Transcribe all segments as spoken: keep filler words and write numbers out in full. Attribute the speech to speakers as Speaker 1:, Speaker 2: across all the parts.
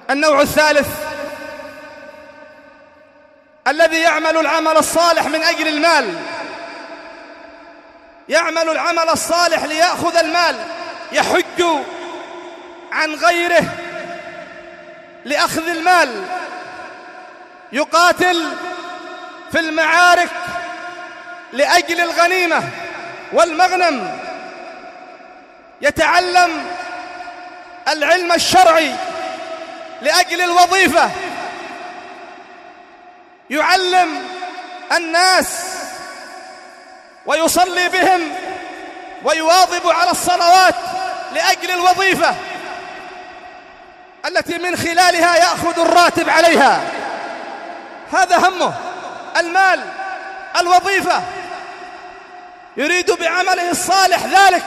Speaker 1: النوع الثالث الذي يعمل العمل الصالح من أجل المال، يعمل العمل الصالح ليأخذ المال، يحج عن غيره لأخذ المال، يقاتل في المعارك لأجل الغنيمة والمغنم، يتعلم العلم الشرعي لأجل الوظيفة، يعلم الناس ويصلي بهم ويواظب على الصلوات لأجل الوظيفة التي من خلالها يأخذ الراتب عليها. هذا همه، المال، الوظيفة، يريد بعمله الصالح ذلك،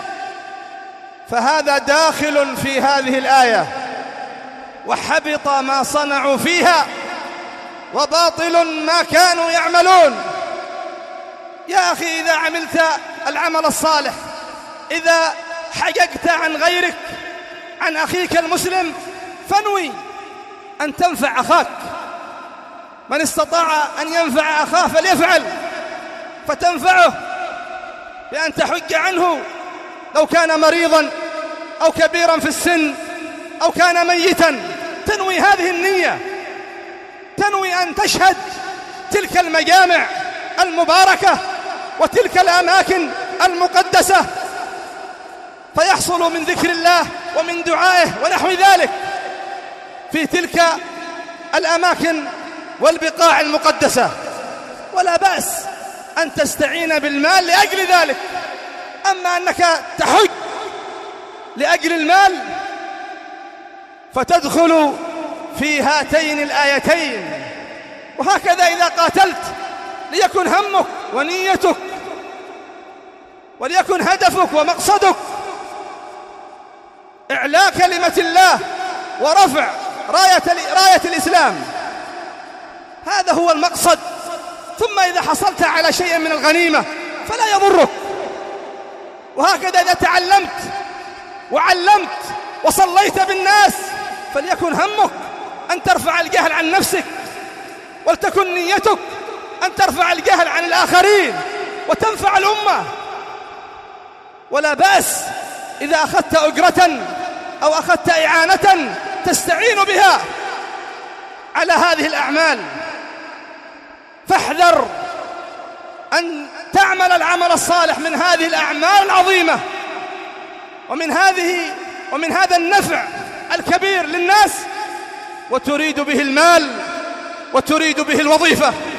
Speaker 1: فهذا داخل في هذه الآية. وحبط ما صنعوا فيها وباطل ما كانوا يعملون. يا أخي، إذا عملت العمل الصالح، إذا حججت عن غيرك، عن أخيك المسلم، فانوي أن تنفع أخاك. من استطاع أن ينفع أخاه فليفعل، فتنفعه بأن تحج عنه لو كان مريضا أو كبيرا في السن أو كان ميتا. تنوي هذه النية، تنوي أن تشهد تلك المجامع المباركة وتلك الأماكن المقدسة، فيحصل من ذكر الله ومن دعائه ونحو ذلك في تلك الأماكن والبقاع المقدسة. ولا بأس أن تستعين بالمال لأجل ذلك. أما أنك تحج لأجل المال فتدخل في هاتين الآيتين. وهكذا إذا قاتلت ليكن همك ونيتك وليكن هدفك ومقصدك إعلاء كلمة الله ورفع راية, راية الإسلام، هذا هو المقصد. ثم إذا حصلت على شيء من الغنيمة فلا يضرك. وهكذا إذا تعلمت وعلمت وصليت بالناس فليكن همك أن ترفع الجهل عن نفسك، ولتكن نيتك أن ترفع الجهل عن الآخرين وتنفع الأمة. ولا بأس إذا أخذت أجرة أو أخذت إعانة تستعين بها على هذه الأعمال. فاحذر أن تعمل العمل الصالح من هذه الأعمال العظيمة ومن هذه ومن هذا النفع الكبير للناس، وتريد به المال وتريد به الوظيفة.